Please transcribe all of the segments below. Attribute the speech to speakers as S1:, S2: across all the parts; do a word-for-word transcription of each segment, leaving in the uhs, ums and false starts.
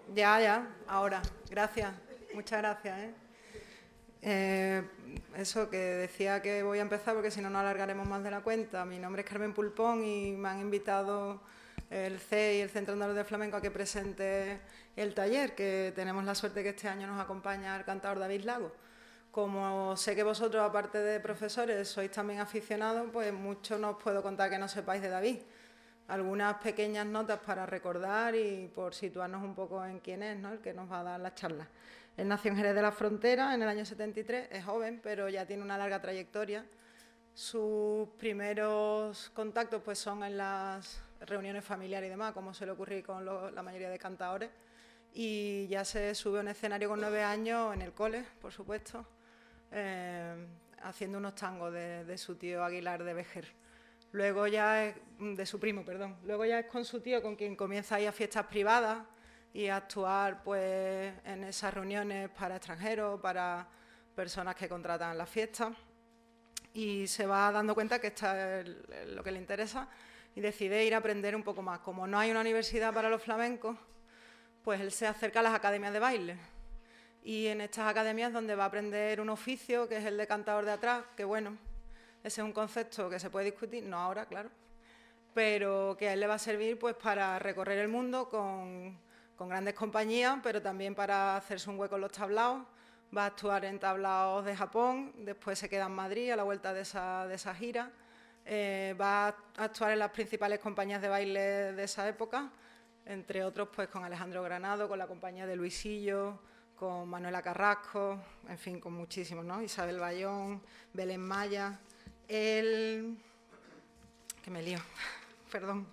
S1: Ya, ya, ahora. Gracias. Muchas gracias. ¿eh? Eh, eso, que decía que voy a empezar porque si no nos alargaremos más de la cuenta. Mi nombre es Carmen Pulpón y me han invitado el C E I y el Centro Andaluz de Flamenco a que presente el taller, que tenemos la suerte que este año nos acompaña el cantador David Lago. Como sé que vosotros, aparte de profesores, sois también aficionados, pues mucho no os puedo contar que no sepáis de David. Algunas pequeñas notas para recordar y por situarnos un poco en quién es, ¿no?, el que nos va a dar la charla. Él nació en Jerez de la Frontera en el año setenta y tres, es joven, pero ya tiene una larga trayectoria. Sus primeros contactos pues, son en las reuniones familiares y demás, como suele ocurrir con lo, la mayoría de cantadores, y ya se sube a un escenario con nueve años en el cole, por supuesto, eh, haciendo unos tangos de, de su tío Aguilar de Vejer. Luego ya es, de su primo, perdón. Luego ya es con su tío con quien comienza a ir a fiestas privadas y a actuar pues, en esas reuniones para extranjeros, para personas que contratan las fiestas. Y se va dando cuenta que esto es lo que le interesa y decide ir a aprender un poco más. Como no hay una universidad para los flamencos, pues él se acerca a las academias de baile. Y en estas academias donde va a aprender un oficio, que es el de cantador de atrás, que bueno, ese es un concepto que se puede discutir, no ahora, claro, pero que a él le va a servir pues, para recorrer el mundo con, con grandes compañías, pero también para hacerse un hueco en los tablaos. Va a actuar en tablaos de Japón, después se queda en Madrid a la vuelta de esa, de esa gira. Eh, va a actuar en las principales compañías de baile de esa época, entre otros pues, con Alejandro Granado, con la compañía de Luisillo, con Manuela Carrasco, en fin, con muchísimos, ¿no? Isabel Bayón, Belén Maya. Él, que me lío, perdón,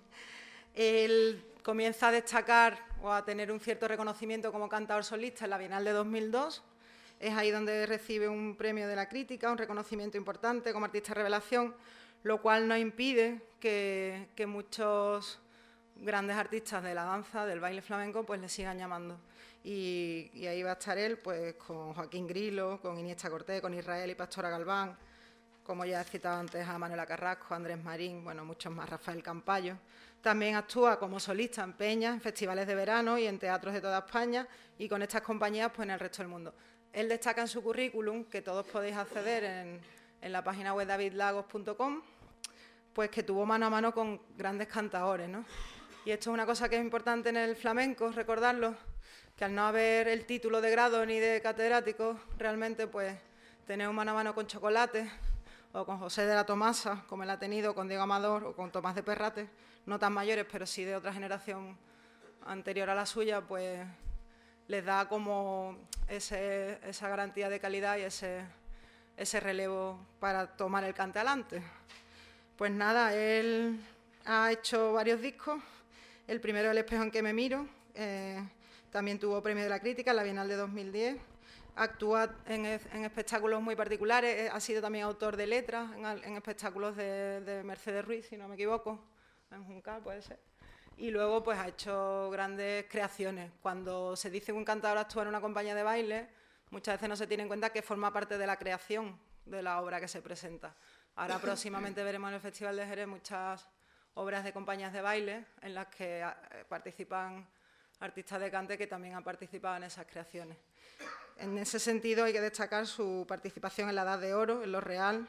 S1: él comienza a destacar o a tener un cierto reconocimiento como cantador solista en la Bienal de dos mil dos. Es ahí donde recibe un premio de la crítica, un reconocimiento importante como artista revelación, lo cual no impide que, que muchos grandes artistas de la danza, del baile flamenco, pues le sigan llamando. Y, y ahí va a estar él pues, con Joaquín Grilo, con Iniesta Cortés, con Israel y Pastora Galván, como ya he citado antes a Manuela Carrasco, Andrés Marín, bueno, muchos más, Rafael Campayo. También actúa como solista en peñas, en festivales de verano y en teatros de toda España y con estas compañías pues, en el resto del mundo. Él destaca en su currículum, que todos podéis acceder en, en la página web david lagos punto com, pues que tuvo mano a mano con grandes cantadores, ¿no? Y esto es una cosa que es importante en el flamenco, recordarlo, que al no haber el título de grado ni de catedrático, realmente pues tener un mano a mano con Chocolate o con José de la Tomasa, como él ha tenido con Diego Amador o con Tomás de Perrate, no tan mayores, pero sí de otra generación anterior a la suya, pues les da como ese, esa garantía de calidad y ese, ese relevo para tomar el cante adelante. Pues nada, él ha hecho varios discos. El primero, El espejo en que me miro, eh, también tuvo premio de la crítica en la Bienal de dos mil diez. Actúa en, en espectáculos muy particulares, ha sido también autor de letras en, en espectáculos de, de Mercedes Ruiz, si no me equivoco, en Juncal puede ser. Y luego pues ha hecho grandes creaciones. Cuando se dice que un cantador actúa en una compañía de baile, muchas veces no se tiene en cuenta que forma parte de la creación de la obra que se presenta. Ahora próximamente veremos en el Festival de Jerez muchas obras de compañías de baile en las que participan artistas de cante que también han participado en esas creaciones. En ese sentido hay que destacar su participación en la Edad de Oro, en Lo Real,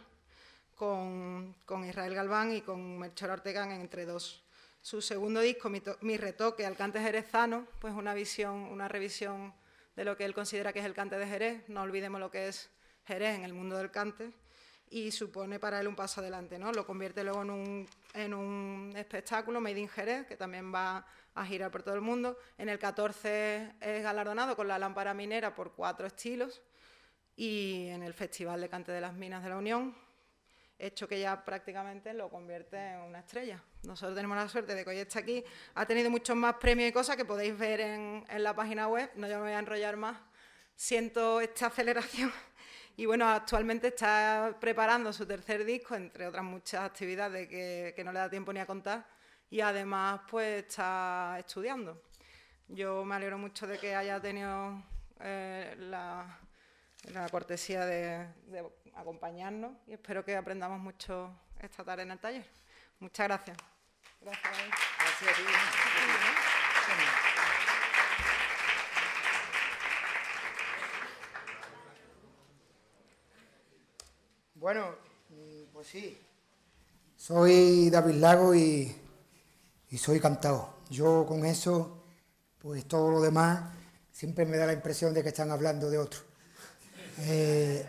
S1: con, con Israel Galván y con Melchor Ortega en Entre Dos. Su segundo disco, Mi, Mi retoque al cante jerezano, pues una visión, una revisión de lo que él considera que es el cante de Jerez. No olvidemos lo que es Jerez en el mundo del cante y supone para él un paso adelante, ¿no? Lo convierte luego en un, en un espectáculo, Made in Jerez, que también va a girar por todo el mundo. En el catorce es galardonado con la lámpara minera por cuatro estilos y en el Festival de Cante de las Minas de la Unión, hecho que ya prácticamente lo convierte en una estrella. Nosotros tenemos la suerte de que hoy está aquí, ha tenido muchos más premios y cosas que podéis ver en, en la página web, no yo me voy a enrollar más, siento esta aceleración. Y bueno, actualmente está preparando su tercer disco, entre otras muchas actividades que, que no le da tiempo ni a contar, y además pues está estudiando. Yo me alegro mucho de que haya tenido eh, la, la cortesía de, de acompañarnos y espero que aprendamos mucho esta tarde en el taller. Muchas gracias. Gracias.
S2: Gracias a ti. Bueno, pues sí. Soy David Lago y, y soy cantador. Yo con eso, pues todo lo demás, siempre me da la impresión de que están hablando de otro. Eh,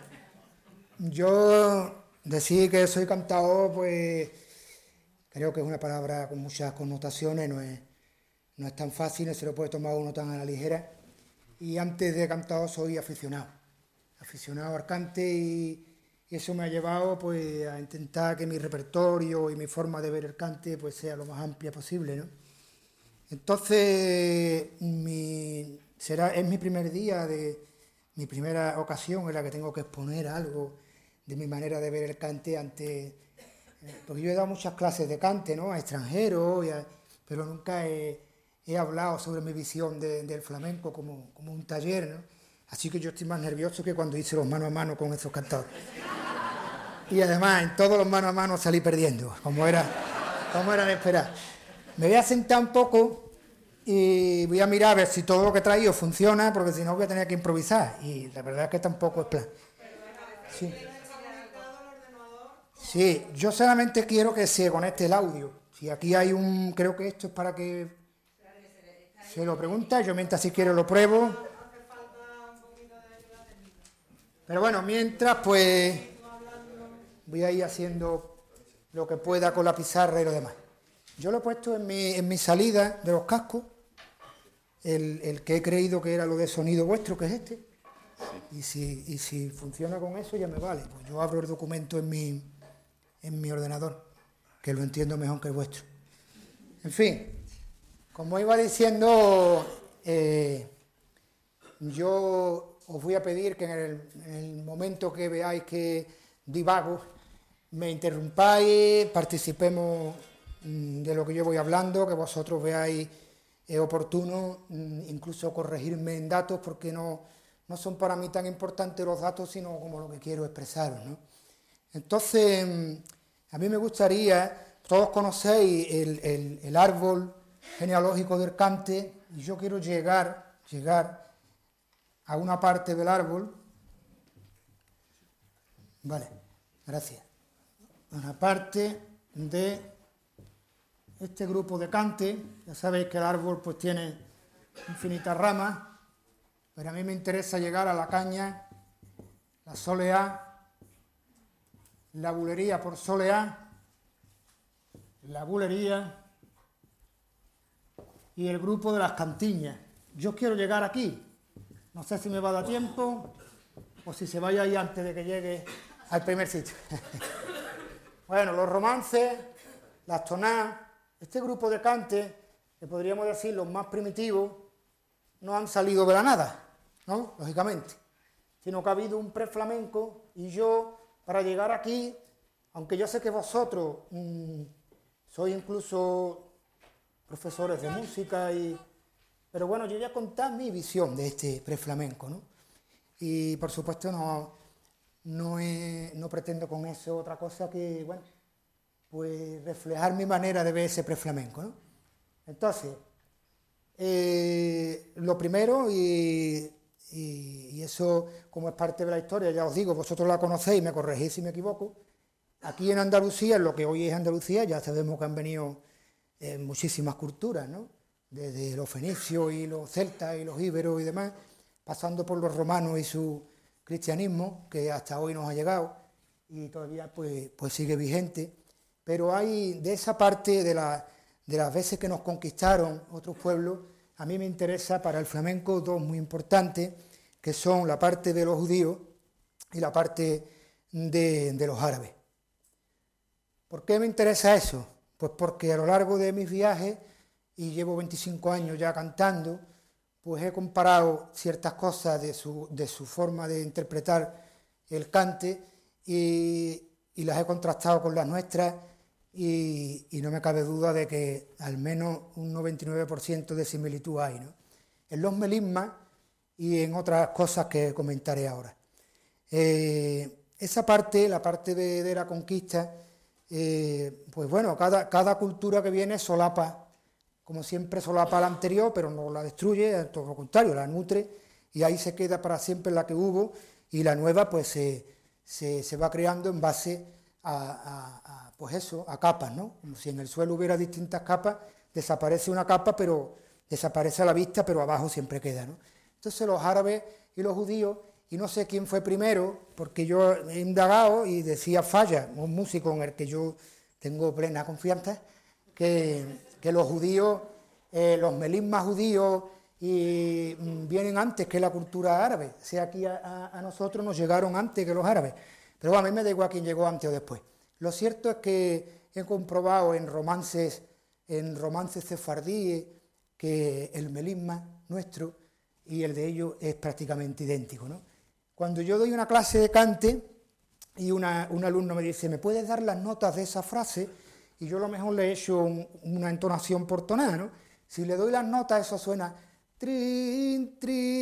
S2: yo decir que soy cantador, pues creo que es una palabra con muchas connotaciones, no es, no es tan fácil, no se lo puede tomar uno tan a la ligera. Y antes de cantador soy aficionado, aficionado al cante y... Y eso me ha llevado pues, a intentar que mi repertorio y mi forma de ver el cante pues, sea lo más amplia posible, ¿no? Entonces, mi, será, es mi primer día, de mi primera ocasión en la que tengo que exponer algo de mi manera de ver el cante ante... Porque yo he dado muchas clases de cante, ¿no? A extranjeros, y a, pero nunca he, he hablado sobre mi visión de, del flamenco como, como un taller, ¿no? Así que yo estoy más nervioso que cuando hice los mano a mano con esos cantadores. Y además, en todos los mano a mano salí perdiendo, como era, como era de esperar. Me voy a sentar un poco y voy a mirar a ver si todo lo que he traído funciona, porque si no voy a tener que improvisar. Y la verdad es que tampoco es plan. Sí, sí, yo solamente quiero que se conecte el audio. Si aquí hay un... Creo que esto es para que se lo pregunta, yo mientras si quiero lo pruebo. Pero bueno, mientras pues voy a ir haciendo lo que pueda con la pizarra y lo demás. Yo lo he puesto en mi, en mi salida de los cascos, el, el que he creído que era lo de sonido vuestro, que es este. Y si, y si funciona con eso ya me vale. Pues yo abro el documento en mi, en mi ordenador, que lo entiendo mejor que el vuestro. En fin, como iba diciendo, eh, yo os voy a pedir que en el, en el momento que veáis que divago, me interrumpáis, participemos mmm, de lo que yo voy hablando, que vosotros veáis eh, oportuno, mmm, incluso corregirme en datos, porque no, no son para mí tan importantes los datos, sino como lo que quiero expresaros, ¿no? Entonces, mmm, a mí me gustaría, todos conocéis el, el, el árbol genealógico del cante, y yo quiero llegar, llegar a una parte del árbol. Vale, gracias. Una parte de este grupo de cante. Ya sabéis que el árbol pues tiene infinitas ramas, pero a mí me interesa llegar a la caña, la soleá, la bulería por soleá, la bulería y el grupo de las cantiñas. Yo quiero llegar aquí. No sé si me va a dar tiempo o si se vaya ahí antes de que llegue al primer sitio. Bueno, los romances, las tonadas, este grupo de cantes, que podríamos decir los más primitivos, no han salido de la nada, ¿no? Lógicamente, sino que ha habido un preflamenco y yo, para llegar aquí, aunque yo sé que vosotros mmm, sois incluso profesores de música, y, pero bueno, yo voy a contar mi visión de este preflamenco, ¿no? Y por supuesto no... No, he, no pretendo con eso otra cosa que, bueno, pues reflejar mi manera de ver ese preflamenco, ¿no? Entonces, eh, lo primero, y, y, y eso como es parte de la historia, ya os digo, vosotros la conocéis, me corregís si me equivoco, aquí en Andalucía, en lo que hoy es Andalucía, ya sabemos que han venido eh, muchísimas culturas, ¿no? Desde los fenicios y los celtas y los íberos y demás, pasando por los romanos y su cristianismo, que hasta hoy nos ha llegado y todavía pues, pues sigue vigente, pero hay de esa parte de, la, de las veces que nos conquistaron otros pueblos, a mí me interesa para el flamenco dos muy importantes, que son la parte de los judíos y la parte de, de los árabes. ¿Por qué me interesa eso? Pues porque a lo largo de mis viajes, y llevo veinticinco años ya cantando, pues he comparado ciertas cosas de su, de su forma de interpretar el cante y, y las he contrastado con las nuestras y, y no me cabe duda de que al menos un noventa y nueve por ciento de similitud hay, ¿no? En los melismas y en otras cosas que comentaré ahora. Eh, esa parte, la parte de, de la conquista, eh, pues bueno, cada, cada cultura que viene solapa, como siempre solapa la anterior, pero no la destruye, todo lo contrario, la nutre, y ahí se queda para siempre la que hubo, y la nueva pues se, se, se va creando en base a, a, a, pues eso, a capas, ¿no? Como si en el suelo hubiera distintas capas, desaparece una capa, pero desaparece a la vista, pero abajo siempre queda, ¿no? Entonces los árabes y los judíos, y no sé quién fue primero, porque yo he indagado y decía Falla, un músico en el que yo tengo plena confianza, que, que los judíos, eh, los melismas judíos, y mm, vienen antes que la cultura árabe, o sea, aquí a, a, a nosotros nos llegaron antes que los árabes, pero bueno, a mí me da igual quién llegó antes o después. Lo cierto es que he comprobado en romances, en romances sefardíes, que el melisma nuestro y el de ellos es prácticamente idéntico, ¿no? Cuando yo doy una clase de cante y una, un alumno me dice, ¿me puedes dar las notas de esa frase? Y yo a lo mejor le he hecho un, una entonación por tonada, ¿no? Si le doy las notas, eso suena trin,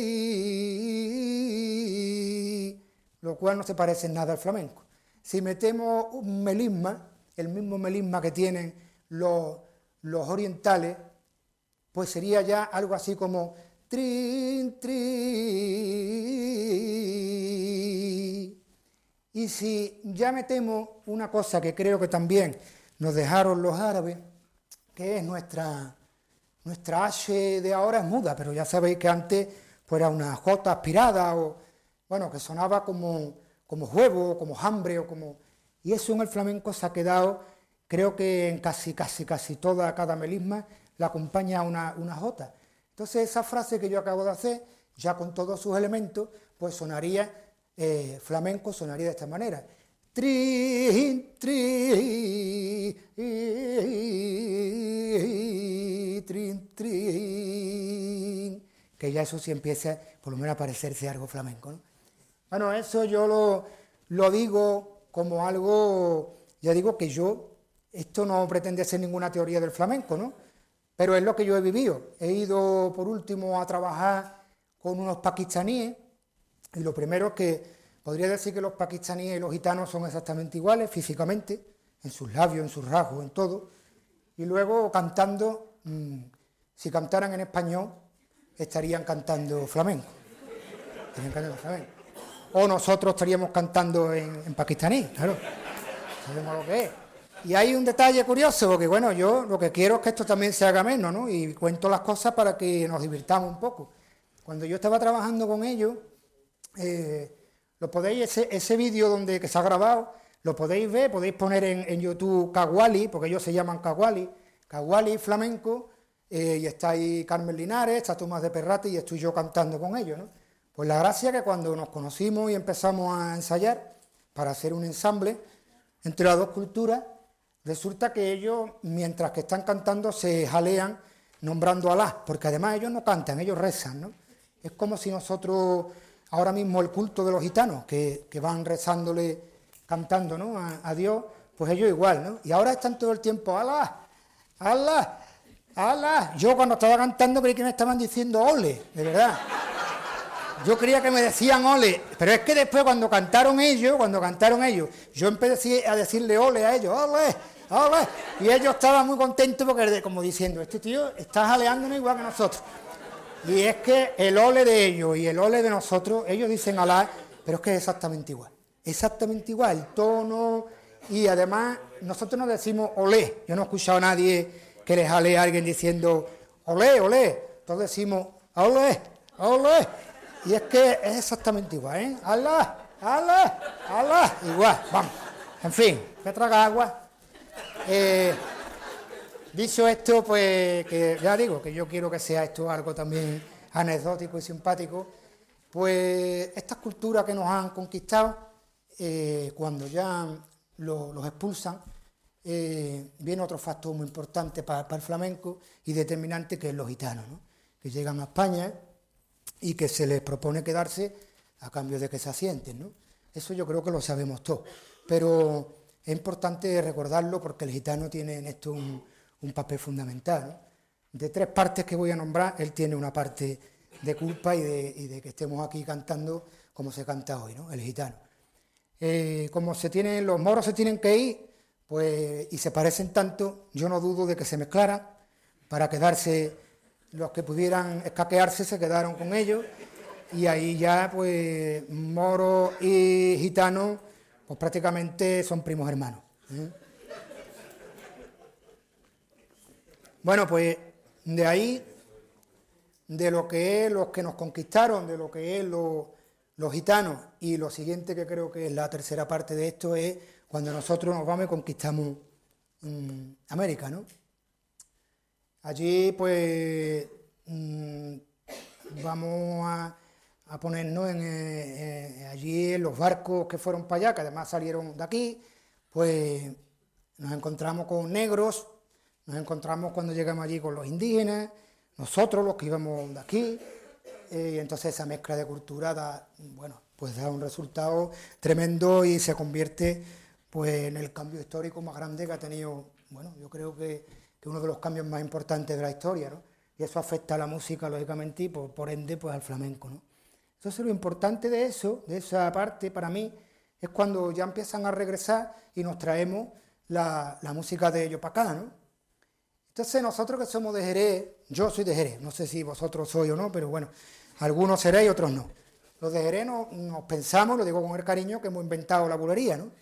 S2: trin, lo cual no se parece en nada al flamenco. Si metemos un melisma, el mismo melisma que tienen los, los orientales, pues sería ya algo así como trin, trin. Y si ya metemos una cosa que creo que también nos dejaron los árabes, que es nuestra, nuestra H de ahora es muda, pero ya sabéis que antes pues era una J aspirada, o bueno, que sonaba como, como huevo, como hambre, o como... Y eso en el flamenco se ha quedado, creo que en casi, casi, casi toda, cada melisma, la acompaña una, una J. Entonces esa frase que yo acabo de hacer, ya con todos sus elementos, pues sonaría, eh, flamenco sonaría de esta manera. Trin, trin, trin, trin, que ya eso sí empieza, por lo menos, a parecerse algo flamenco, ¿no? Bueno, eso yo lo, lo digo como algo, ya digo que yo, esto no pretende ser ninguna teoría del flamenco, ¿no? Pero es lo que yo he vivido. He ido, por último, a trabajar con unos pakistaníes, y lo primero es que podría decir que los pakistaníes y los gitanos son exactamente iguales físicamente, en sus labios, en sus rasgos, en todo, y luego cantando, mmm, si cantaran en español, estarían cantando flamenco. Estarían cantando flamenco. O nosotros estaríamos cantando en, en pakistaní, claro. Sabemos lo que es. Y hay un detalle curioso, porque bueno, yo lo que quiero es que esto también se haga menos, ¿no? Y cuento las cosas para que nos divirtamos un poco. Cuando yo estaba trabajando con ellos, eh, lo podéis, ese, ese vídeo donde que se ha grabado, lo podéis ver, podéis poner en, en YouTube Kawali, porque ellos se llaman Kawali, Kawali flamenco, eh, y está ahí Carmen Linares, está Tomás de Perrate y estoy yo cantando con ellos, ¿no? Pues la gracia es que cuando nos conocimos y empezamos a ensayar para hacer un ensamble entre las dos culturas, resulta que ellos, mientras que están cantando, se jalean nombrando a Alá, porque además ellos no cantan, ellos rezan, ¿no? Es como si nosotros, ahora mismo el culto de los gitanos, que, que van rezándole, cantando, ¿no? A, a Dios, pues ellos igual, ¿no? Y ahora están todo el tiempo, Alá, Alá, Alá. Yo cuando estaba cantando creí que me estaban diciendo ole, de verdad. Yo creía que me decían ole, pero es que después cuando cantaron ellos, cuando cantaron ellos, yo empecé a decirle ole a ellos, ole, ole, y ellos estaban muy contentos porque como diciendo, este tío está jaleándonos igual que nosotros. Y es que el ole de ellos y el ole de nosotros, ellos dicen Alá, pero es que es exactamente igual, exactamente igual, el tono, y además nosotros no decimos olé, yo no he escuchado a nadie que le jalee a alguien diciendo olé, olé, todos decimos olé, olé. Y es que es exactamente igual, ¿eh? Alá, Alá, Alá, igual, vamos. En fin, me traga agua. Eh, dicho esto, pues, que ya digo, que yo quiero que sea esto algo también anecdótico y simpático, pues estas culturas que nos han conquistado, eh, cuando ya lo, los expulsan, eh, viene otro factor muy importante para, para el flamenco y determinante, que es los gitanos, ¿no? Que llegan a España y que se les propone quedarse a cambio de que se asienten, ¿no? Eso yo creo que lo sabemos todos, pero es importante recordarlo porque el gitano tiene en esto un, un papel fundamental, ¿no? De tres partes que voy a nombrar, él tiene una parte de culpa y de, y de que estemos aquí cantando como se canta hoy, ¿no? El gitano. Eh, como se tienen, los moros se tienen que ir, pues, y se parecen tanto, yo no dudo de que se mezclaran para quedarse. Los que pudieran escaquearse se quedaron con ellos y ahí ya pues moros y gitanos pues prácticamente son primos hermanos. ¿eh? Bueno, pues de ahí, de lo que es los que nos conquistaron, de lo que es lo, los gitanos, y lo siguiente que creo que es la tercera parte de esto es cuando nosotros nos vamos y conquistamos mmm, América, ¿no? Allí, pues, mmm, vamos a, a ponernos en, eh, allí en los barcos que fueron para allá, que además salieron de aquí, pues nos encontramos con negros, nos encontramos cuando llegamos allí con los indígenas, nosotros los que íbamos de aquí, eh, y entonces esa mezcla de cultura da, bueno, pues da un resultado tremendo y se convierte pues en el cambio histórico más grande que ha tenido, bueno, yo creo que, que uno de los cambios más importantes de la historia, ¿no? Y eso afecta a la música, lógicamente, y por, por ende, pues al flamenco, ¿no? Entonces lo importante de eso, de esa parte, para mí, es cuando ya empiezan a regresar y nos traemos la, la música de ellos para acá, ¿no? Entonces nosotros que somos de Jerez, yo soy de Jerez, no sé si vosotros sois o no, pero bueno, algunos seréis, otros no. Los de Jerez nos, nos pensamos, lo digo con el cariño, que hemos inventado la bulería, ¿no?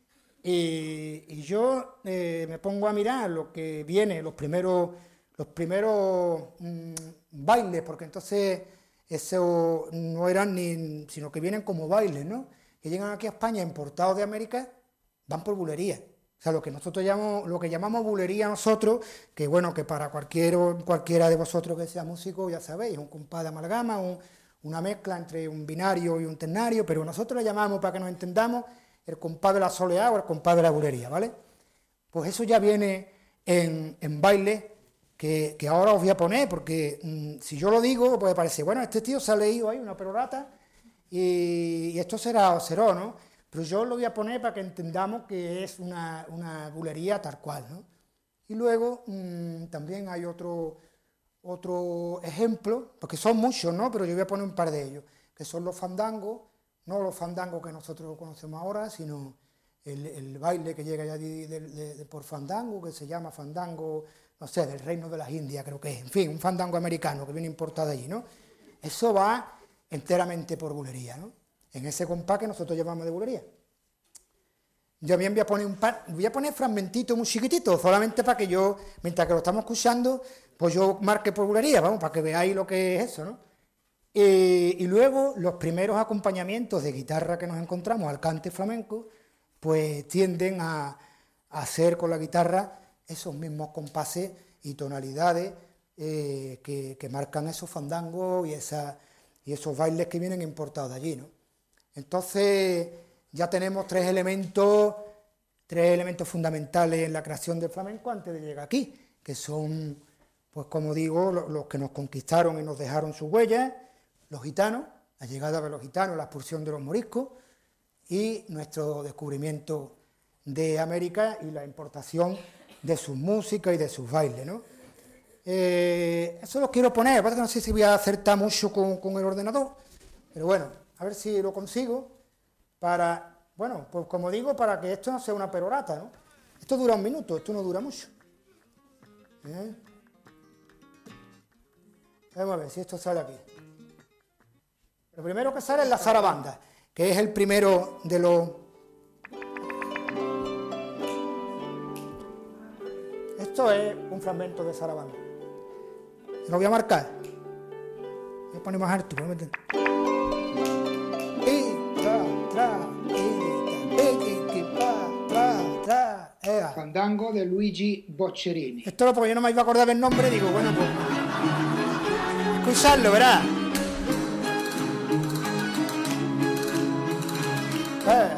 S2: Y, y yo eh, me pongo a mirar lo que viene, los primeros, los primeros mmm, bailes, porque entonces eso no eran ni, sino que vienen como bailes, ¿no? Que llegan aquí a España importados de América, van por bulería. O sea, lo que nosotros llamamos, lo que llamamos bulería nosotros, que bueno, que para cualquier, cualquiera de vosotros que sea músico, ya sabéis, un compás de amalgama, un, una mezcla entre un binario y un ternario, pero nosotros le llamamos, para que nos entendamos, el compás de la soleá o el compás de la bulería, ¿vale? Pues eso ya viene en, en baile, que, que ahora os voy a poner, porque mmm, si yo lo digo, puede parecer, bueno, este tío se ha leído ahí una perorata, y, y esto será o será, ¿no? Pero yo lo voy a poner para que entendamos que es una, una bulería tal cual, ¿no? Y luego mmm, también hay otro, otro ejemplo, porque son muchos, ¿no? Pero yo voy a poner un par de ellos, que son los fandangos, no los fandangos que nosotros conocemos ahora, sino el, el baile que llega ya de, de, de, de por fandango, que se llama fandango, no sé, del Reino de las Indias, creo que es, en fin, un fandango americano que viene importado allí, ¿no? Eso va enteramente por bulería, ¿no? En ese compás que nosotros llamamos de bulería. Yo bien voy a poner un par, voy a poner fragmentitos muy chiquititos, solamente para que yo, mientras que lo estamos escuchando, pues yo marque por bulería, vamos, para que veáis lo que es eso, ¿no? Y, y luego los primeros acompañamientos de guitarra que nos encontramos al cante flamenco, pues tienden a, a hacer con la guitarra esos mismos compases y tonalidades eh, que, que marcan esos fandangos y, esa, y esos bailes que vienen importados de allí, ¿no? Entonces ya tenemos tres elementos, tres elementos fundamentales en la creación del flamenco antes de llegar aquí, que son, pues como digo, los que nos conquistaron y nos dejaron sus huellas, los gitanos, la llegada de los gitanos, la expulsión de los moriscos y nuestro descubrimiento de América y la importación de sus músicas y de sus bailes, ¿no? Eh, eso lo quiero poner, aparte que no sé si voy a acertar mucho con, con el ordenador, pero bueno, a ver si lo consigo para, bueno, pues como digo, para que esto no sea una perorata, ¿no? Esto dura un minuto, esto no dura mucho. ¿Eh? Vamos a ver si esto sale aquí. Lo primero que sale es la zarabanda, que es el primero de los... Esto es un fragmento de zarabanda. Lo voy a marcar. Voy a poner más alto. Voy a meter.
S3: Fandango de Luigi Boccherini.
S2: Esto lo porque yo no me iba a acordar del nombre, digo, bueno, pues escucharlo, ¿verdad? Eh,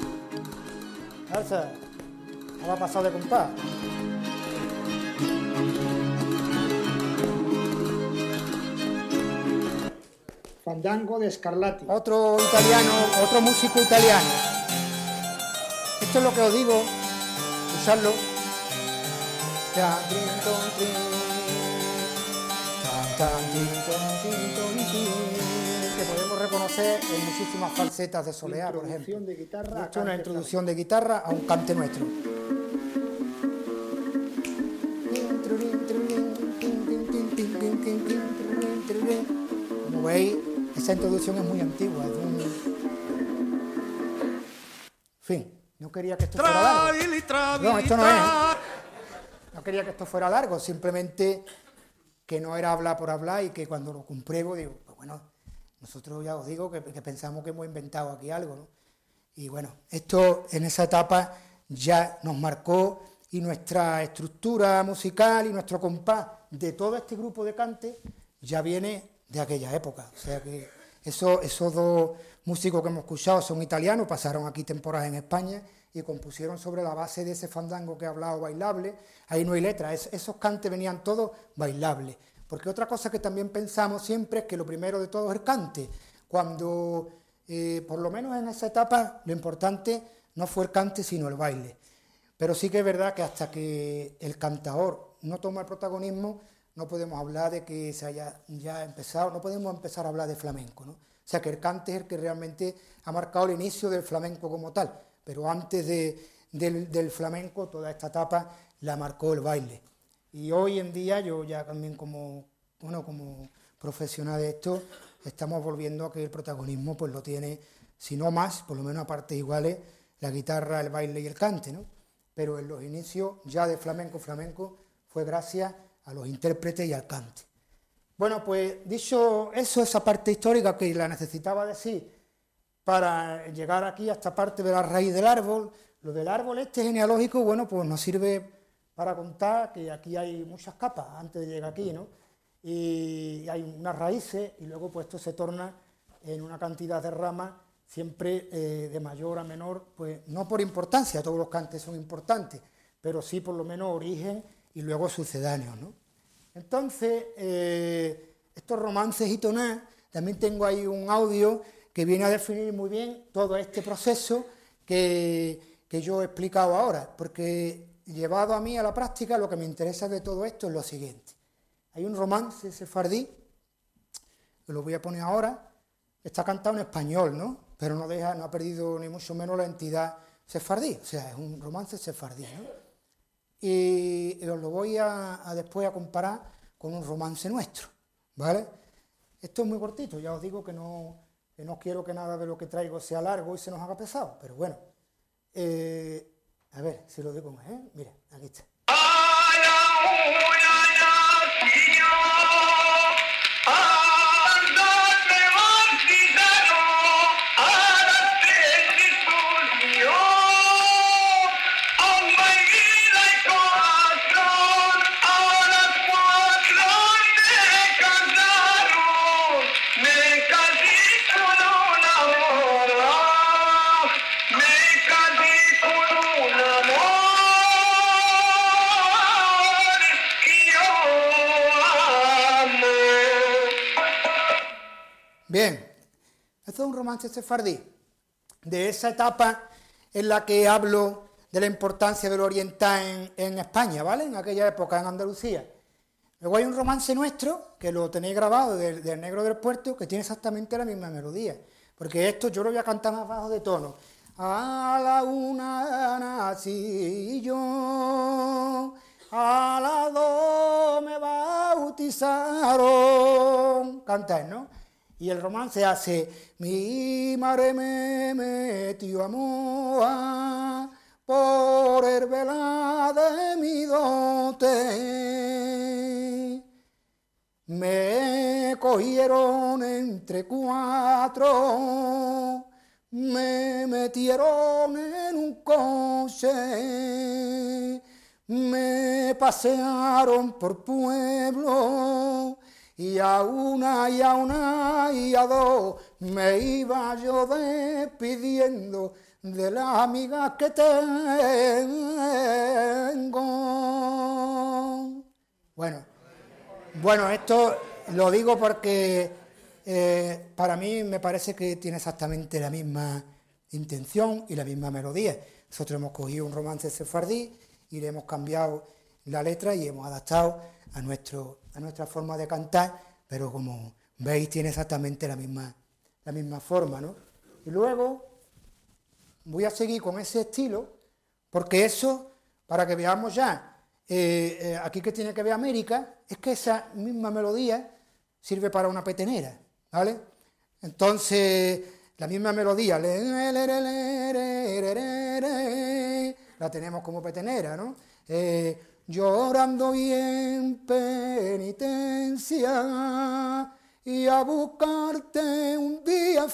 S2: esa, no va a pasar de compás.
S3: Fandango de Scarlatti.
S2: Otro italiano, otro músico italiano. Esto es lo que os digo, usarlo. Que podemos reconocer en muchísimas falsetas de soleá, por ejemplo.
S3: De guitarra
S2: Esto es una introducción de guitarra a un cante nuestro. Como veis, esa introducción es muy antigua, es un fin, no quería que esto fuera largo. No, esto no es. No quería que esto fuera largo, simplemente que no era hablar por hablar y que cuando lo compruebo digo, pues bueno, nosotros ya os digo que, que pensamos que hemos inventado aquí algo, ¿no? Y bueno, esto en esa etapa ya nos marcó y nuestra estructura musical y nuestro compás de todo este grupo de cante ya viene de aquella época. O sea que eso, esos dos músicos que hemos escuchado son italianos, pasaron aquí temporadas en España y compusieron sobre la base de ese fandango que he hablado bailable. Ahí no hay letra, es, esos cantes venían todos bailables. Porque otra cosa que también pensamos siempre es que lo primero de todo es el cante. Cuando, eh, por lo menos en esa etapa, lo importante no fue el cante, sino el baile. Pero sí que es verdad que hasta que el cantador no toma el protagonismo, no podemos hablar de que se haya ya empezado, no podemos empezar a hablar de flamenco, ¿no? O sea que el cante es el que realmente ha marcado el inicio del flamenco como tal, pero antes de, del, del flamenco toda esta etapa la marcó el baile. Y hoy en día yo ya también como, bueno, como profesional de esto, estamos volviendo a que el protagonismo pues lo tiene, si no más, por lo menos a partes iguales, la guitarra, el baile y el cante, ¿no? Pero en los inicios ya de flamenco, flamenco, fue gracias a los intérpretes y al cante. Bueno, pues dicho eso, esa parte histórica que la necesitaba decir para llegar aquí a esta parte de la raíz del árbol, lo del árbol este genealógico, bueno, pues nos sirve para contar que aquí hay muchas capas antes de llegar aquí, ¿no? Y hay unas raíces y luego pues esto se torna en una cantidad de ramas siempre eh, de mayor a menor, pues no por importancia, todos los cantes son importantes, pero sí por lo menos origen y luego sucedáneos, ¿no? Entonces, eh, estos romances y tonás, también tengo ahí un audio que viene a definir muy bien todo este proceso que, que yo he explicado ahora, porque llevado a mí a la práctica, lo que me interesa de todo esto es lo siguiente. Hay un romance sefardí, que lo voy a poner ahora, está cantado en español, ¿no? Pero no deja, no ha perdido ni mucho menos la entidad sefardí, o sea, es un romance sefardí, ¿no? Y os lo voy a, a después a comparar con un romance nuestro, ¿vale? Esto es muy cortito, ya os digo que no, que no quiero que nada de lo que traigo sea largo y se nos haga pesado, pero bueno, eh, a ver si lo digo más, ¿eh? Mira, aquí está. Bien, esto es un romance sefardí, de esa etapa en la que hablo de la importancia del oriental en, en España, ¿vale? En aquella época, en Andalucía. Luego hay un romance nuestro, que lo tenéis grabado, del, del Negro del Puerto, que tiene exactamente la misma melodía, porque esto yo lo voy a cantar más bajo de tono. A la una nací yo, a la dos me bautizaron. Cantáis, ¿no? Y el romance hace, mi madre me metió amor por el vela de mi dote. Me cogieron entre cuatro, me metieron en un coche, me pasearon por pueblo, y a una, y a una, y a dos, me iba yo despidiendo de las amigas que tengo. Bueno, bueno, esto lo digo porque eh, para mí me parece que tiene exactamente la misma intención y la misma melodía. Nosotros hemos cogido un romance sefardí y le hemos cambiado la letra y hemos adaptado a nuestro a nuestra forma de cantar, pero como veis tiene exactamente la misma, la misma forma, ¿no? Y luego voy a seguir con ese estilo, porque eso, para que veamos ya, eh, eh, aquí que tiene que ver América, es que esa misma melodía sirve para una petenera, ¿vale? Entonces, la misma melodía, le, le, le, le, le, le, le, le, la tenemos como petenera, ¿no? Eh, llorando y en penitencia, y a buscarte un día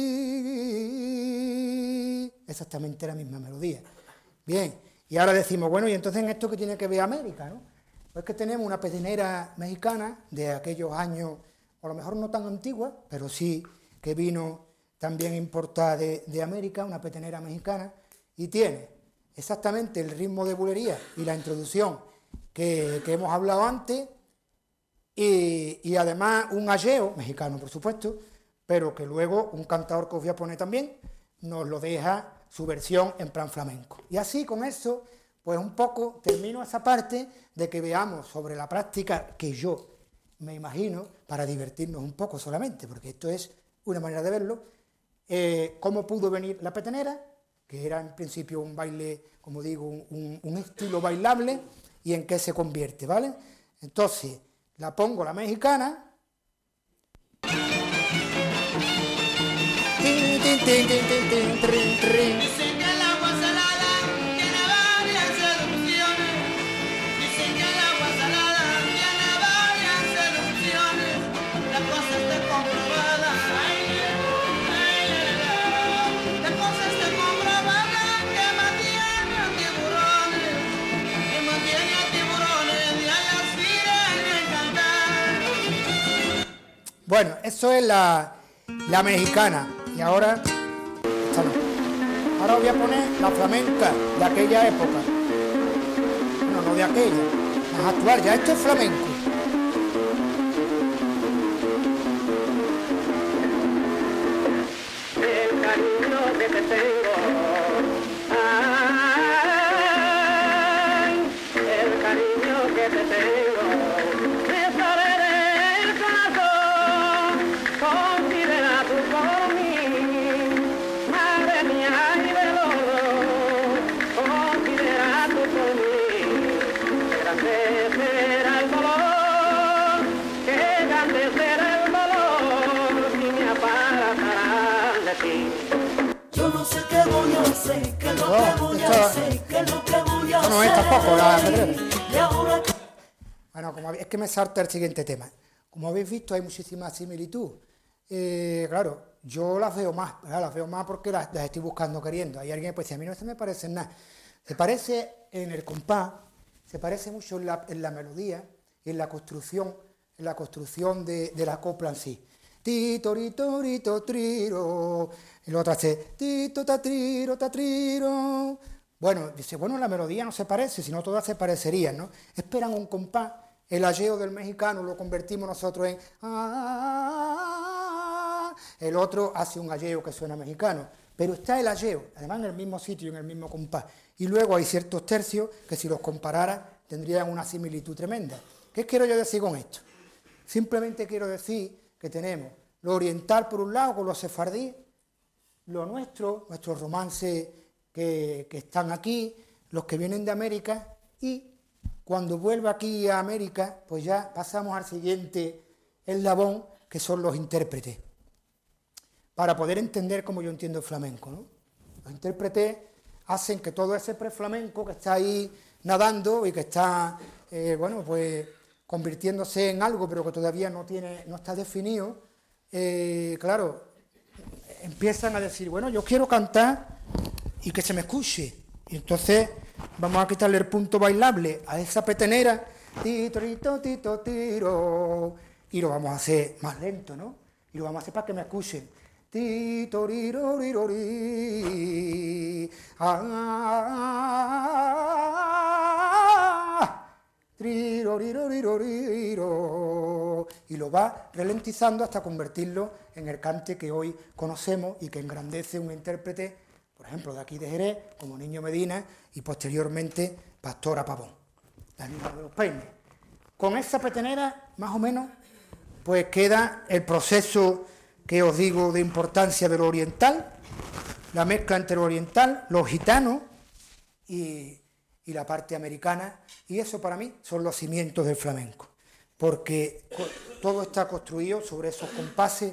S2: fui. Exactamente la misma melodía. Bien, y ahora decimos, bueno, ¿y entonces en esto qué tiene que ver América, no? Pues que tenemos una petenera mexicana de aquellos años, a lo mejor no tan antigua, pero sí que vino también importada de, de América, una petenera mexicana, y tiene exactamente el ritmo de bulería y la introducción que, que hemos hablado antes, y, y además un ayeo, mexicano por supuesto, pero que luego un cantador que os voy a poner también, nos lo deja su versión en plan flamenco. Y así con eso, pues un poco termino esa parte de que veamos sobre la práctica que yo me imagino, para divertirnos un poco solamente, porque esto es una manera de verlo, eh, cómo pudo venir la petenera, que era en principio un baile, como digo, un, un, un estilo bailable, y en qué se convierte, ¿vale? Entonces, la pongo la mexicana. Tin, tin, tin, tin, tin, tin, trin, trin.
S4: Dicen que el agua salada tiene varias seducciones. Dicen que el agua salada tiene varias seducciones. La cosa está comprobada. La cosa está comprobada que mantiene a tiburones. Que mantiene a tiburones y a las sirenas cantar.
S2: Bueno, eso es la, la mexicana. Y ahora, esta no. Ahora voy a poner la flamenca de aquella época. No, no de aquella, más actual. Ya esto es flamenco.
S4: El cariño que te tengo, ay, el cariño que te tengo, me sale del corazón, considera tú por mí, madre mía y de dolor, considera tú por mí, que grande será el dolor, que grande será el dolor, si me apartarán de ti.
S5: Yo no sé qué voy a hacer, qué es lo
S2: No,
S5: que voy
S2: esto-
S5: a hacer, qué es lo que voy a
S2: esto no
S5: hacer.
S2: es tampoco la pedrera.
S5: Y ahora que
S2: Bueno, como habéis- es que me salta el siguiente tema. Como habéis visto, hay muchísimas similitudes. Eh, claro, yo las veo más, ¿verdad? Las veo más porque las, las estoy buscando queriendo. Hay alguien que pues dice, a mí no se me parecen nada. Se parece en el compás, se parece mucho en la, en la melodía, en la construcción, en la construcción de, de la copla en sí. Tito, rito, rito, triro. Y lo otro hace tito, ta, triro, ta, triro. Bueno, dice, bueno, la melodía no se parece, si no todas se parecerían, ¿no? Esperan un compás. El ayeo del mexicano lo convertimos nosotros en ah, el otro hace un ayeo que suena mexicano, pero está el ayeo, además en el mismo sitio, en el mismo compás. Y luego hay ciertos tercios que si los comparara tendrían una similitud tremenda. ¿Qué quiero yo decir con esto? Simplemente quiero decir que tenemos lo oriental por un lado con los sefardíes, lo nuestro, nuestros romances que, que están aquí, los que vienen de América, y cuando vuelva aquí a América, pues ya pasamos al siguiente eslabón, que son los intérpretes, para poder entender como yo entiendo el flamenco, ¿no? Los intérpretes hacen que todo ese preflamenco que está ahí nadando y que está, eh, bueno, pues convirtiéndose en algo, pero que todavía no tiene, no está definido, eh, claro, empiezan a decir, bueno, yo quiero cantar y que se me escuche. Y entonces vamos a quitarle el punto bailable a esa petenera, tito, tito, tito, tiro, y lo vamos a hacer más lento, ¿no? Y lo vamos a hacer para que me escuchen. Tito, riro, riro, ri, ah, triro, riro, riro, riro, y lo va ralentizando hasta convertirlo en el cante que hoy conocemos y que engrandece un intérprete, por ejemplo, de aquí de Jerez, como Niño Medina y posteriormente Pastora Pavón, la niña de los peines. Con esa petenera, más o menos, pues queda el proceso que os digo de importancia de lo oriental, la mezcla entre lo oriental, los gitanos y, y la parte americana, y eso para mí son los cimientos del flamenco, porque todo está construido sobre esos compases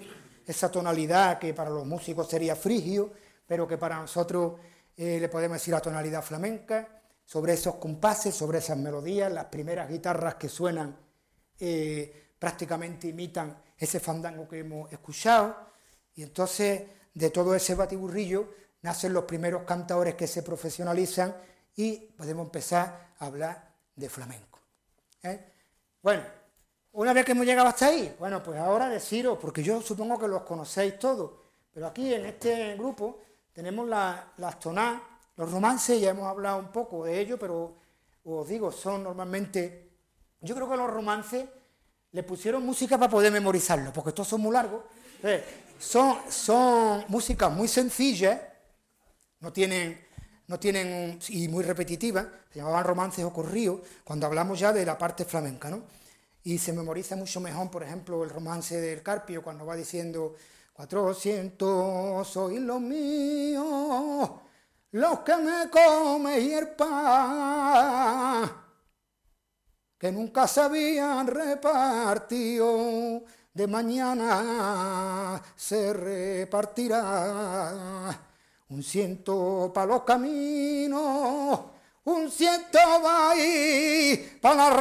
S2: esa tonalidad que para los músicos sería frigio, pero que para nosotros eh, le podemos decir la tonalidad flamenca, sobre esos compases, sobre esas melodías, las primeras guitarras que suenan eh, prácticamente imitan ese fandango que hemos escuchado, y entonces de todo ese batiburrillo nacen los primeros cantadores que se profesionalizan y podemos empezar a hablar de flamenco. ¿eh? Bueno, una vez que hemos llegado hasta ahí, bueno, pues ahora deciros, porque yo supongo que los conocéis todos, pero aquí en este grupo tenemos la, las tonadas, los romances, ya hemos hablado un poco de ello, pero os digo, son normalmente, yo creo que los romances le pusieron música para poder memorizarlo, porque estos son muy largos, ¿eh? son, son músicas muy sencillas, no tienen, no tienen, y muy repetitivas, se llamaban romances o corridos, cuando hablamos ya de la parte flamenca, ¿no? Y se memoriza mucho mejor, por ejemplo, el romance del Carpio, cuando va diciendo, cuatrocientos sois los míos, los que me coméis el pan, que nunca se habían repartido, de mañana se repartirá. Un ciento para los caminos, un ciento va ahí para la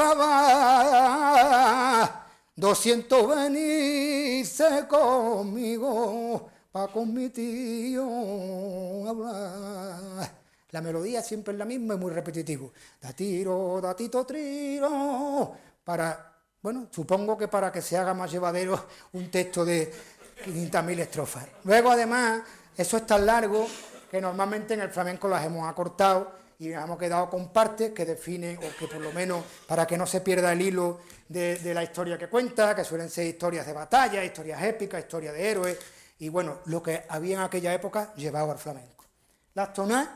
S2: raba, doscientos venirse conmigo pa' con mi tío hablar. La melodía siempre es la misma y muy repetitivo. Da tiro, da tito, tiro. Para, bueno, supongo que para que se haga más llevadero un texto de quinientas mil estrofas. Luego, además, eso es tan largo que normalmente en el flamenco las hemos acortado y nos hemos quedado con partes que definen, o que por lo menos, para que no se pierda el hilo de, de la historia que cuenta, que suelen ser historias de batalla, historias épicas, historias de héroes, y bueno, lo que había en aquella época llevado al flamenco. Las tonadas,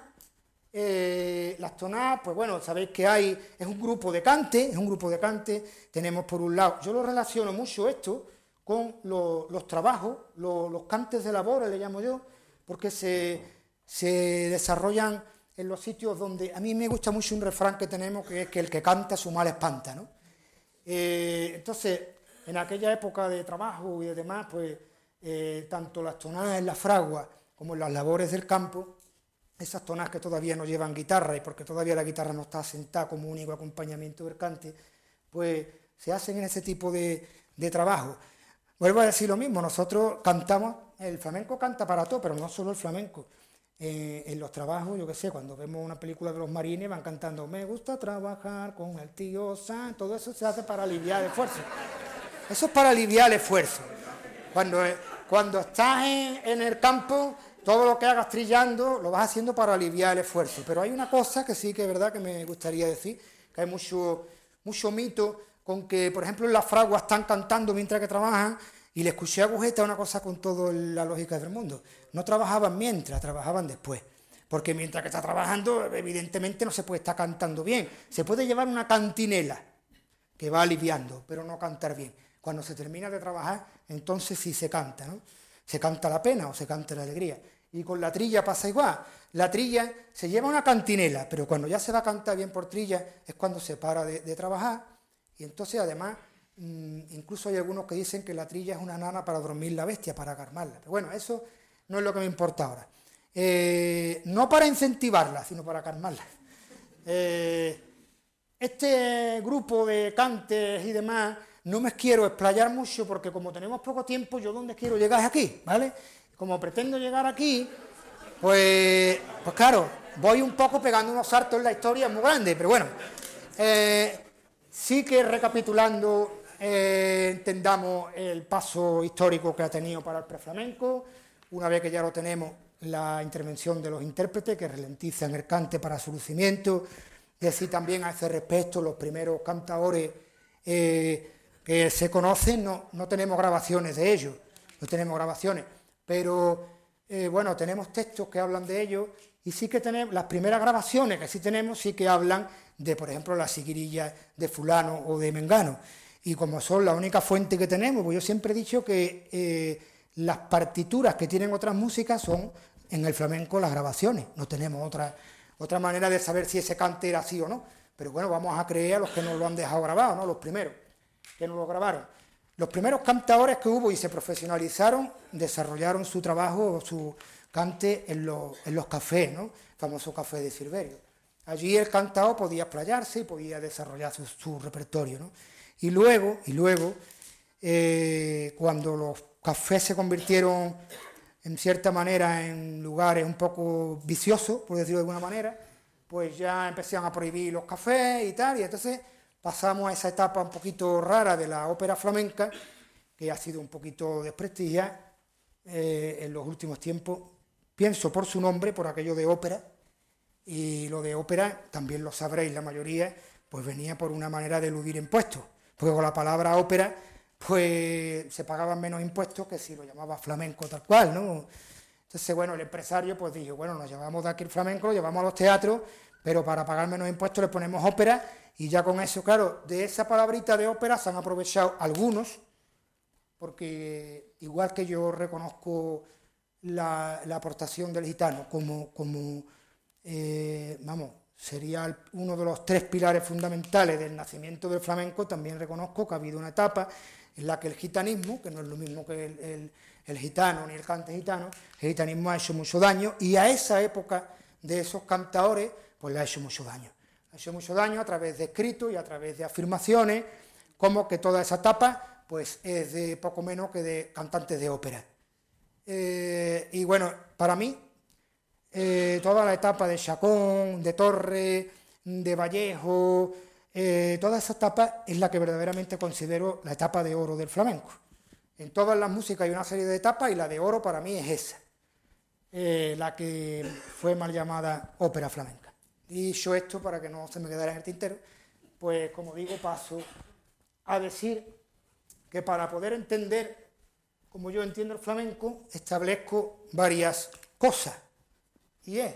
S2: eh, las tonadas, pues bueno, sabéis que hay, es un grupo de cante, es un grupo de cante, tenemos por un lado, yo lo relaciono mucho esto con lo, los trabajos, lo, los cantes de labor, le llamo yo, porque se, se desarrollan en los sitios donde, a mí me gusta mucho un refrán que tenemos, que es que el que canta su mal espanta, ¿no? Eh, entonces, en aquella época de trabajo y de demás, pues, Eh, tanto las tonadas en la fragua como en las labores del campo, esas tonadas que todavía no llevan guitarra y porque todavía la guitarra no está asentada como único acompañamiento del cante, pues se hacen en ese tipo de, de trabajo. Vuelvo a decir lo mismo, nosotros cantamos, el flamenco canta para todo, pero no solo el flamenco. Eh, en los trabajos, yo qué sé, cuando vemos una película de los marines van cantando me gusta trabajar con el tío San, todo eso se hace para aliviar el esfuerzo. Eso es para aliviar el esfuerzo. Cuando, cuando estás en, en el campo, todo lo que hagas trillando lo vas haciendo para aliviar el esfuerzo. Pero hay una cosa que sí que es verdad que me gustaría decir, que hay mucho, mucho mito con que, por ejemplo, en las fraguas están cantando mientras que trabajan, y le escuché a Agujeta una cosa con toda la lógica del mundo. No trabajaban mientras, trabajaban después. Porque mientras que está trabajando, evidentemente no se puede estar cantando bien. Se puede llevar una cantinela que va aliviando, pero no cantar bien. Cuando se termina de trabajar, entonces sí se canta, ¿no? Se canta la pena o se canta la alegría. Y con la trilla pasa igual. La trilla se lleva una cantinela, pero cuando ya se va a cantar bien por trilla es cuando se para de, de trabajar. Y entonces, además, mmm, incluso hay algunos que dicen que la trilla es una nana para dormir la bestia, para calmarla. Pero bueno, eso no es lo que me importa ahora. Eh, no para incentivarla, sino para calmarla. Eh, este grupo de cantes y demás, no me quiero explayar mucho porque como tenemos poco tiempo, yo donde quiero llegar es aquí, ¿vale? Como pretendo llegar aquí, pues, pues claro, voy un poco pegando unos saltos en la historia muy grande, pero bueno, eh, sí que recapitulando, eh, entendamos el paso histórico que ha tenido para el preflamenco, una vez que ya lo tenemos, la intervención de los intérpretes que ralentizan el cante para su lucimiento, y así también a ese respecto los primeros cantadores eh, que se conocen, no, no tenemos grabaciones de ellos, no tenemos grabaciones, pero eh, bueno, tenemos textos que hablan de ellos y sí que tenemos, las primeras grabaciones que sí tenemos sí que hablan de, por ejemplo, las siguirillas de fulano o de mengano, y como son la única fuente que tenemos, pues yo siempre he dicho que eh, las partituras que tienen otras músicas son en el flamenco las grabaciones, no tenemos otra, otra manera de saber si ese cante era así o no, pero bueno, vamos a creer a los que nos lo han dejado grabado, ¿no? Los primeros que nos lo grabaron. Los primeros cantadores que hubo y se profesionalizaron, desarrollaron su trabajo, su cante en los, en los cafés, ¿no? El famoso café de Silverio. Allí el cantador podía explayarse y podía desarrollar su, su repertorio, ¿no? Y luego, y luego eh, cuando los cafés se convirtieron en cierta manera en lugares un poco viciosos, por decirlo de alguna manera, pues ya empezaron a prohibir los cafés y tal, y entonces pasamos a esa etapa un poquito rara de la ópera flamenca, que ha sido un poquito desprestigiada eh, en los últimos tiempos. Pienso por su nombre, por aquello de ópera, y lo de ópera, también lo sabréis la mayoría, pues venía por una manera de eludir impuestos, porque con la palabra ópera, pues se pagaban menos impuestos que si lo llamaba flamenco tal cual, ¿no? Entonces, bueno, el empresario pues dijo, bueno, nos llevamos de aquí el flamenco, lo llevamos a los teatros, pero para pagar menos impuestos le ponemos ópera, y ya con eso, claro, de esa palabrita de ópera se han aprovechado algunos, porque igual que yo reconozco la, la aportación del gitano como, como eh, vamos, sería el, uno de los tres pilares fundamentales del nacimiento del flamenco, también reconozco que ha habido una etapa en la que el gitanismo, que no es lo mismo que el, el, el gitano ni el cante gitano, el gitanismo ha hecho mucho daño, y a esa época de esos cantadores, pues le ha hecho mucho daño. Ha hecho mucho daño a través de escritos y a través de afirmaciones, como que toda esa etapa pues es de poco menos que de cantantes de ópera. Eh, y bueno, para mí, eh, toda la etapa de Chacón, de Torre, de Vallejo, eh, toda esa etapa es la que verdaderamente considero la etapa de oro del flamenco. En todas las músicas hay una serie de etapas y la de oro para mí es esa, eh, la que fue mal llamada ópera flamenca. Dicho esto, para que no se me quedara en el tintero, pues como digo, paso a decir que para poder entender como yo entiendo el flamenco, establezco varias cosas. Y es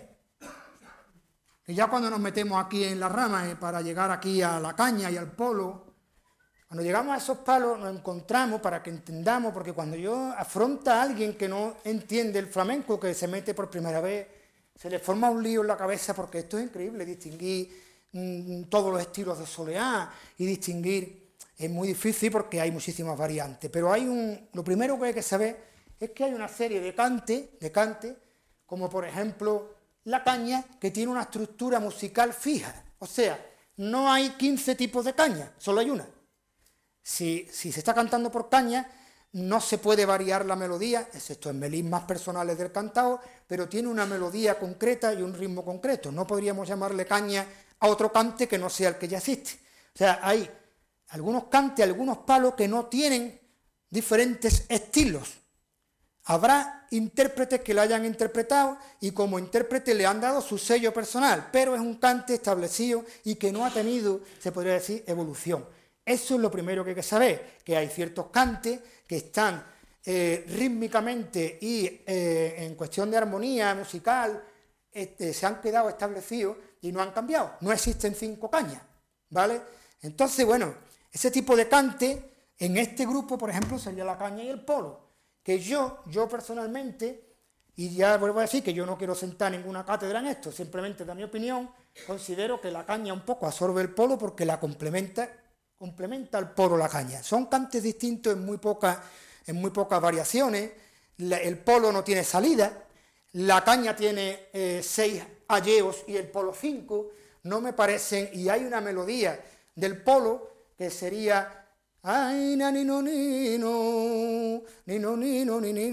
S2: que ya cuando nos metemos aquí en las ramas, eh, para llegar aquí a la caña y al polo, cuando llegamos a esos palos nos encontramos para que entendamos, porque cuando yo afronta a alguien que no entiende el flamenco, que se mete por primera vez, se le forma un lío en la cabeza, porque esto es increíble, distinguir mmm, todos los estilos de soleá y distinguir, es muy difícil porque hay muchísimas variantes, pero hay un, lo primero que hay que saber es que hay una serie de cantes, de cantes, como por ejemplo la caña, que tiene una estructura musical fija, o sea, no hay quince tipos de caña, solo hay una. Si, si se está cantando por caña, no se puede variar la melodía, excepto en melismas personales del cantao, pero tiene una melodía concreta y un ritmo concreto. No podríamos llamarle caña a otro cante que no sea el que ya existe. O sea, hay algunos cantes, algunos palos que no tienen diferentes estilos. Habrá intérpretes que lo hayan interpretado y como intérprete le han dado su sello personal, pero es un cante establecido y que no ha tenido, se podría decir, evolución. Eso es lo primero que hay que saber, que hay ciertos cantes que están eh, rítmicamente y eh, en cuestión de armonía musical este, se han quedado establecidos y no han cambiado. No existen cinco cañas, ¿vale? Entonces, bueno, ese tipo de cante en este grupo, por ejemplo, sería la caña y el polo, que yo, yo personalmente, y ya vuelvo a decir que yo no quiero sentar ninguna cátedra en esto, simplemente da mi opinión, considero que la caña un poco absorbe el polo porque la complementa complementa al polo la caña. Son cantes distintos en muy pocas en muy pocas variaciones. La, el polo no tiene salida, la caña tiene eh, seis alleos y el polo cinco, no me parecen, y hay una melodía del polo que sería ay na ni no ni no ni no ni no ni ni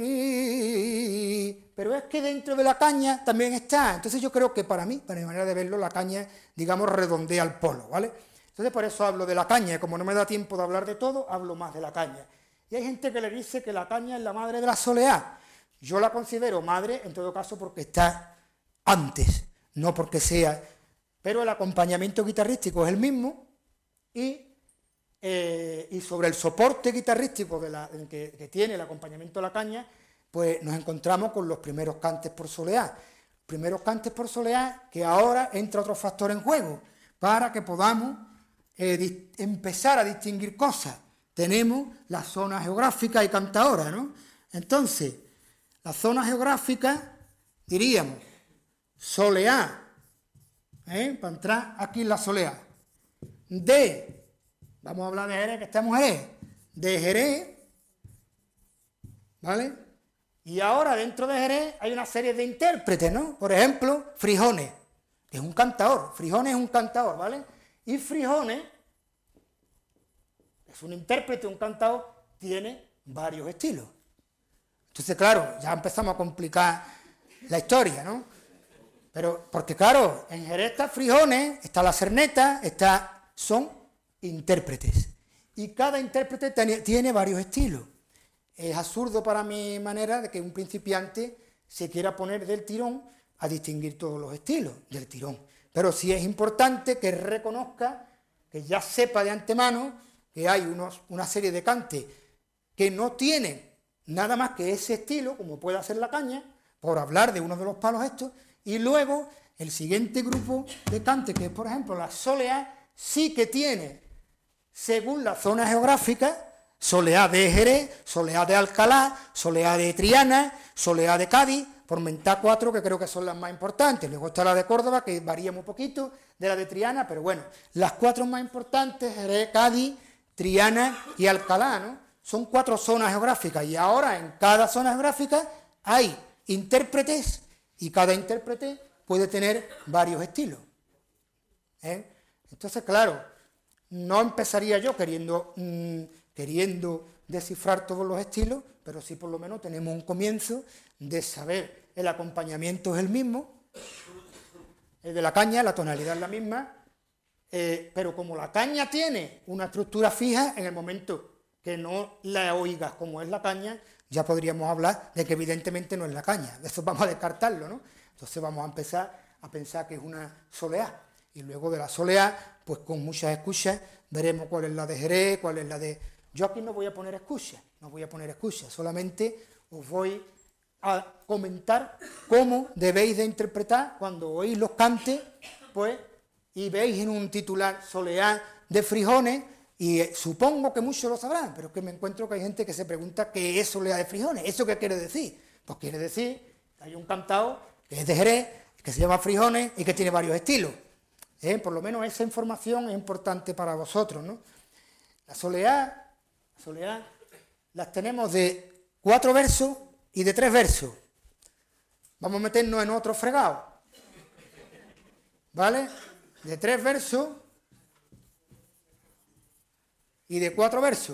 S2: ni, pero es que dentro de la caña también está. Entonces yo creo que para mí, para mi manera de verlo, la caña, digamos, redondea el polo, ¿vale? Entonces por eso hablo de la caña, y como no me da tiempo de hablar de todo, hablo más de la caña. Y hay gente que le dice que la caña es la madre de la soleá. Yo la considero madre, en todo caso, porque está antes, no porque sea... Pero el acompañamiento guitarrístico es el mismo, y, eh, y sobre el soporte guitarrístico de la, que, que tiene el acompañamiento de la caña, pues nos encontramos con los primeros cantes por soleá. Primeros cantes por soleá, que ahora entra otro factor en juego, para que podamos... Eh, empezar a distinguir cosas. Tenemos la zona geográfica y cantadora, ¿no? Entonces, la zona geográfica, diríamos, soleá, ¿eh? Para entrar aquí en la soleá. De, vamos a hablar de Jerez, que estamos en Jerez, de Jerez, ¿vale? Y ahora dentro de Jerez hay una serie de intérpretes, ¿no? Por ejemplo, Frijones, que es un cantador, Frijones es un cantador, ¿vale? Y Frijones es un intérprete, un cantador, tiene varios estilos. Entonces, claro, ya empezamos a complicar la historia, ¿no? Pero, porque claro, en Jerez está Frijones, está la Cerneta, está, son intérpretes. Y cada intérprete tiene, tiene varios estilos. Es absurdo para mi manera de que un principiante se quiera poner del tirón a distinguir todos los estilos del tirón. Pero sí es importante que reconozca, que ya sepa de antemano que hay unos, una serie de cantes que no tienen nada más que ese estilo, como puede hacer la caña, por hablar de uno de los palos estos, y luego el siguiente grupo de cantes, que es por ejemplo la soleá, sí que tiene, según la zona geográfica, soleá de Jerez, soleá de Alcalá, soleá de Triana, soleá de Cádiz, por mentar cuatro que creo que son las más importantes. Luego está la de Córdoba, que varía muy poquito de la de Triana, pero bueno, las cuatro más importantes, Jerez, Cádiz, Triana y Alcalá, ¿no? Son cuatro zonas geográficas y ahora en cada zona geográfica hay intérpretes y cada intérprete puede tener varios estilos, ¿eh? Entonces, claro, no empezaría yo queriendo, mmm, queriendo descifrar todos los estilos, pero sí por lo menos tenemos un comienzo de saber el acompañamiento es el mismo, el de la caña, la tonalidad es la misma, eh, pero como la caña tiene una estructura fija, en el momento que no la oigas como es la caña, ya podríamos hablar de que evidentemente no es la caña. De eso vamos a descartarlo, ¿no? Entonces vamos a empezar a pensar que es una soleá. Y luego de la soleá, pues con muchas escuchas, veremos cuál es la de Jerez, cuál es la de... Yo aquí no voy a poner escuchas, no voy a poner escuchas, solamente os voy a comentar cómo debéis de interpretar cuando oís los cantes, pues, y veis en un titular soleá de Frijones, y eh, supongo que muchos lo sabrán, pero es que me encuentro que hay gente que se pregunta qué es soleá de Frijones. ¿Eso qué quiere decir? Pues quiere decir que hay un cantado que es de Jerez, que se llama Frijones y que tiene varios estilos. ¿Eh? Por lo menos esa información es importante para vosotros, ¿no? La soleá, la soleá las tenemos de cuatro versos y de tres versos. Vamos a meternos en otro fregado, ¿vale? De tres versos y de cuatro versos.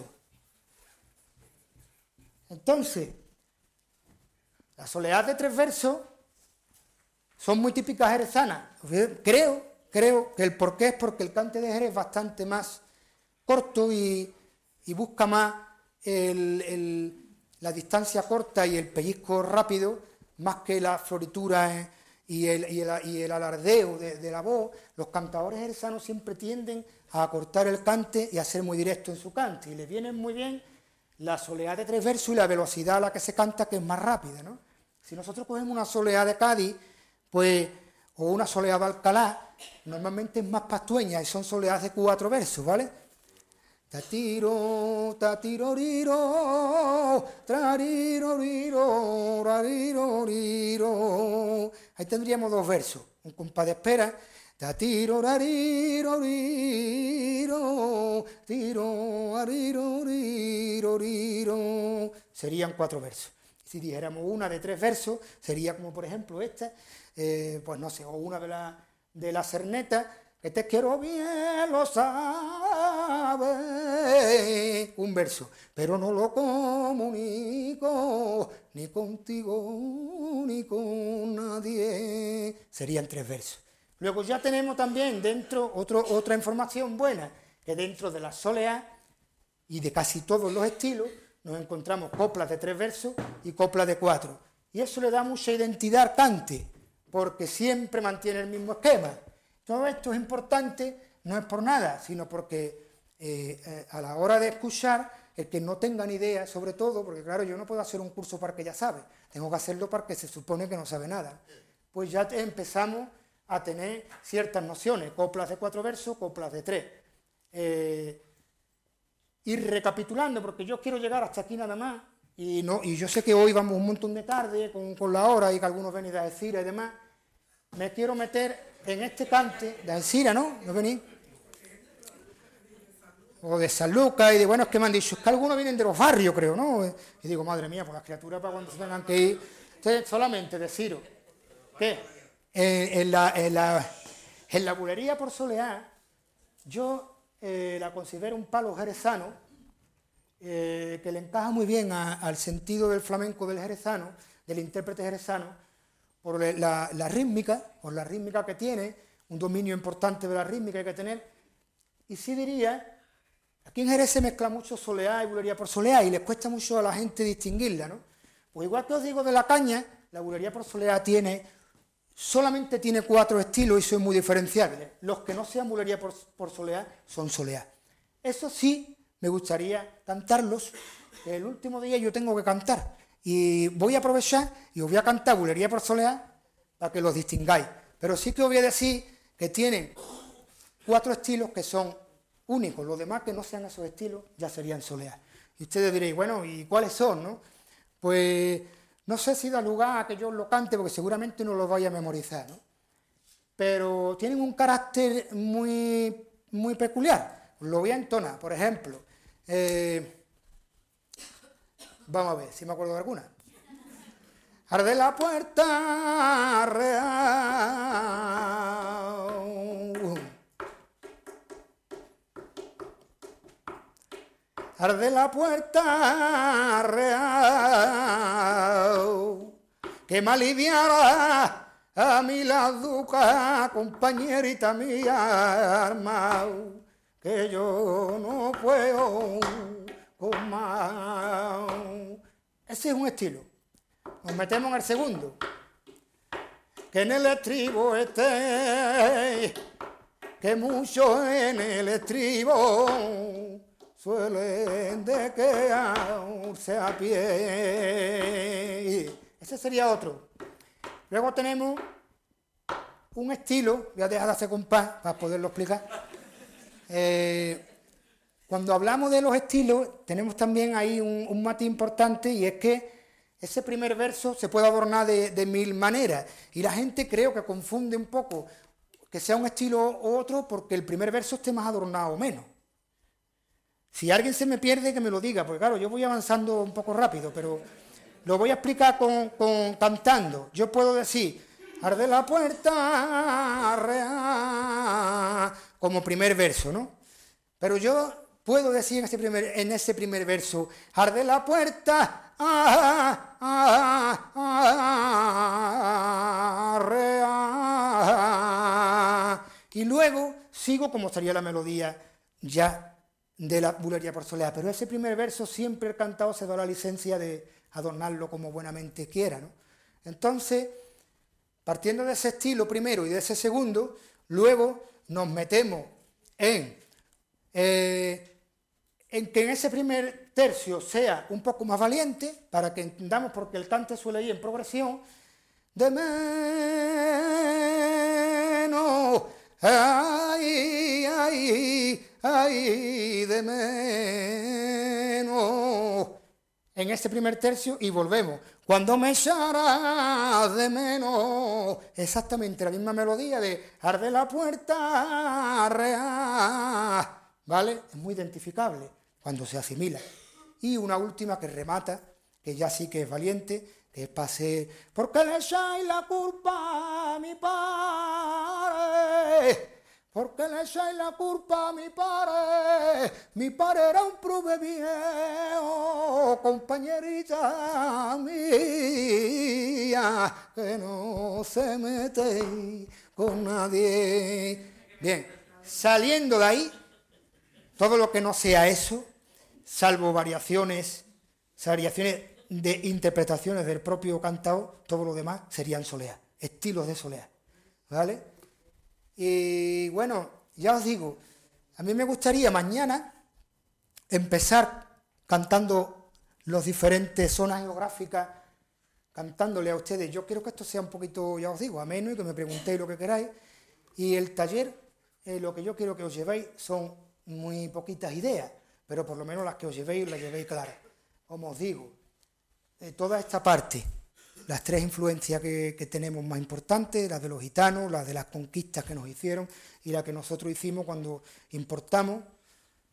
S2: Entonces, las soleás de tres versos son muy típicas jerezanas. Creo, creo que el porqué es porque el cante de Jerez es bastante más corto y, y busca más el, el, la distancia corta y el pellizco rápido, más que la floritura y el, y el, y el alardeo de, de la voz. Los cantadores jerezanos siempre tienden a acortar el cante y a ser muy directo en su cante, y les vienen muy bien la soleá de tres versos y la velocidad a la que se canta, que es más rápida, ¿no? Si nosotros cogemos una soleá de Cádiz, pues, o una soleá de Alcalá, normalmente es más pastueña y son soleás de cuatro versos, ¿vale? Tatiro, tatiroriro, trariroriro, rariroriro. Ahí tendríamos dos versos, un compás de espera. Tatiro, rariroriro, tiro, rariroriro. Serían cuatro versos. Si dijéramos una de tres versos, sería como por ejemplo esta, eh, pues no sé, o una de la, de la Cerneta, que te quiero bien, lo sabes, un verso, pero no lo comunico ni contigo ni con nadie, serían tres versos. Luego ya tenemos también dentro otro, otra información buena, que dentro de la soleá y de casi todos los estilos nos encontramos coplas de tres versos y coplas de cuatro, y eso le da mucha identidad al cante, porque siempre mantiene el mismo esquema. Todo esto es importante, no es por nada, sino porque eh, eh, a la hora de escuchar, el que no tenga ni idea, sobre todo, porque claro, yo no puedo hacer un curso para el que ya sabe, tengo que hacerlo para el que se supone que no sabe nada. Pues ya empezamos a tener ciertas nociones, coplas de cuatro versos, coplas de tres. Eh, ir recapitulando, porque yo quiero llegar hasta aquí nada más, y, no, y yo sé que hoy vamos un montón de tarde con, con la hora y que algunos venís de Alcira y demás. Me quiero meter en este cante de Alcira, ¿no? ¿No venís? o de San Lucas, y de bueno, es que me han dicho, es que algunos vienen de los barrios, creo, ¿no? Y digo, madre mía, pues las criaturas para cuando se tengan que ir. Entonces, solamente deciros que eh, en, la, en, la, en la bulería por soleá, yo eh, la considero un palo jerezano, eh, que le encaja muy bien a, al sentido del flamenco del jerezano, del intérprete jerezano, por la, la rítmica, por la rítmica que tiene, un dominio importante de la rítmica hay que tener, y sí diría. Aquí en Jerez se mezcla mucho soleá y bulería por soleá y les cuesta mucho a la gente distinguirla, ¿no? Pues igual que os digo de la caña, la bulería por soleá tiene, solamente tiene cuatro estilos y son muy diferenciables. Los que no sean bulería por, por soleá son soleá. Eso sí, me gustaría cantarlos. El último día yo tengo que cantar y voy a aprovechar y os voy a cantar bulería por soleá para que los distingáis. Pero sí que os voy a decir que tienen cuatro estilos que son únicos, los demás que no sean esos estilos ya serían soleá. Y ustedes diréis, bueno, ¿y cuáles son, no? Pues no sé si da lugar a que yo lo cante, porque seguramente no lo vaya a memorizar, ¿no? Pero tienen un carácter muy, muy peculiar. Lo voy a entonar, por ejemplo. Eh, vamos a ver si me acuerdo de alguna. Arde la puerta real. Arde la puerta real, que me aliviara a mí la duca, compañerita mía, armao, que yo no puedo con más. Ese es un estilo. Nos metemos en el segundo. Que en el estribo esté, que mucho en el estribo suelen de quedarse a pie. Ese sería otro. Luego tenemos un estilo, voy a dejar de hacer compás para poderlo explicar. Eh, cuando hablamos de los estilos, tenemos también ahí un, un matiz importante, y es que ese primer verso se puede adornar de, de mil maneras, y la gente creo que confunde un poco que sea un estilo u otro porque el primer verso esté más adornado o menos. Si alguien se me pierde, que me lo diga, porque claro, yo voy avanzando un poco rápido, pero lo voy a explicar con, con cantando. Yo puedo decir, arde la puerta real, como primer verso, ¿no? Pero yo puedo decir en ese primer, en ese primer verso, arde la puerta ah, ah, ah, real, y luego sigo como estaría la melodía ya de la bulería por soleá, pero ese primer verso siempre el cantado se da la licencia de adornarlo como buenamente quiera, ¿no? Entonces, partiendo de ese estilo primero y de ese segundo, luego nos metemos en, eh, en que en ese primer tercio sea un poco más valiente, para que entendamos, porque el cante suele ir en progresión, de menos, ay, ay, ay, de menos, en ese primer tercio, y volvemos. Cuando me echarás de menos, exactamente la misma melodía de arde la puerta real, ¿vale? Es muy identificable cuando se asimila. Y una última que remata, que ya sí que es valiente, que es pase, porque le echáis la culpa a mi padre, porque le echáis la culpa a mi padre, mi padre era un prove viejo, compañerita mía, que no se mete con nadie. Bien, saliendo de ahí, todo lo que no sea eso, salvo variaciones, variaciones de interpretaciones del propio cantado, todo lo demás serían soleá, estilos de soleá, ¿vale? Y bueno, ya os digo, a mí me gustaría mañana empezar cantando las diferentes zonas geográficas, cantándole a ustedes. Yo quiero que esto sea un poquito, ya os digo, ameno, y que me preguntéis lo que queráis. Y el taller, eh, lo que yo quiero que os llevéis son muy poquitas ideas, pero por lo menos las que os llevéis, las llevéis claras. Como os digo, eh, toda esta parte, las tres influencias que, que tenemos más importantes, las de los gitanos, las de las conquistas que nos hicieron y la que nosotros hicimos cuando importamos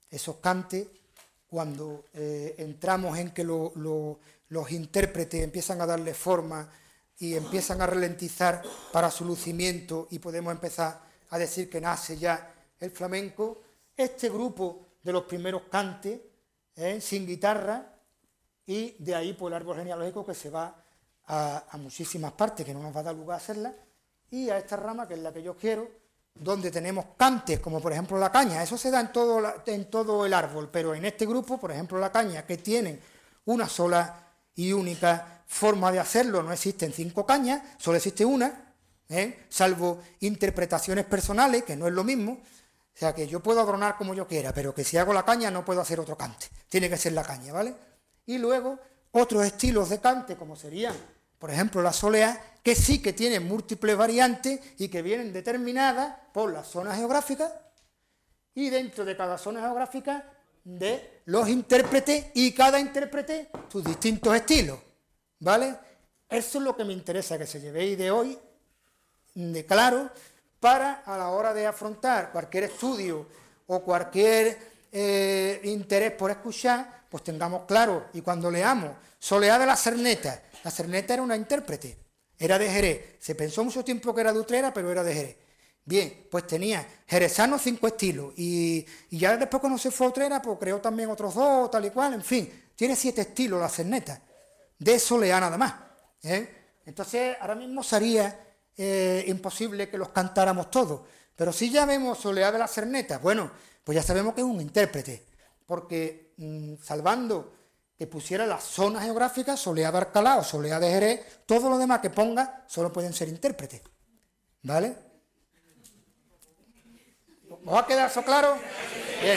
S2: esos cantes, cuando eh, entramos en que lo, lo, los intérpretes empiezan a darle forma y empiezan a ralentizar para su lucimiento y podemos empezar a decir que nace ya el flamenco, este grupo de los primeros cantes, eh, sin guitarra, y de ahí pues el árbol genealógico que se va a, a muchísimas partes, que no nos va a dar lugar a hacerlas, y a esta rama que es la que yo quiero, donde tenemos cantes, como por ejemplo la caña. Eso se da en todo, la, en todo el árbol, pero en este grupo, por ejemplo la caña, que tienen una sola y única forma de hacerlo, no existen cinco cañas, solo existe una, ¿eh? Salvo interpretaciones personales, que no es lo mismo. O sea, que yo puedo adornar como yo quiera, pero que si hago la caña no puedo hacer otro cante, tiene que ser la caña, ¿vale? Y luego otros estilos de cante, como serían, por ejemplo, la soleá, que sí que tienen múltiples variantes y que vienen determinadas por las zonas geográficas y dentro de cada zona geográfica de los intérpretes y cada intérprete sus distintos estilos, ¿vale? Eso es lo que me interesa que se llevéis de hoy, de claro, para a la hora de afrontar cualquier estudio o cualquier eh, interés por escuchar, pues tengamos claro, y cuando leamos Soleá de la Cerneta, la Cerneta era una intérprete, era de Jerez, se pensó mucho tiempo que era de Utrera, pero era de Jerez. Bien, pues tenía jerezano cinco estilos, y, y ya después cuando se fue a Utrera, pues creó también otros dos, tal y cual, en fin, tiene siete estilos la Cerneta, de Soleá nada más, ¿eh? Entonces, ahora mismo sería eh, imposible que los cantáramos todos, pero si ya vemos Soleá de la Cerneta, bueno, pues ya sabemos que es un intérprete, porque mmm, salvando que pusiera las zonas geográficas, Soleá de Alcalá o Soleá de Jerez, todo lo demás que ponga solo pueden ser intérpretes, ¿vale? ¿Os va a quedar eso claro? Bien.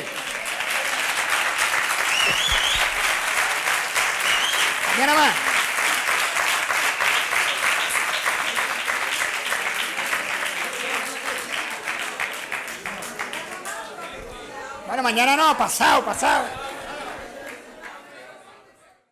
S2: Mañana más. Bueno, mañana no, pasado, pasado.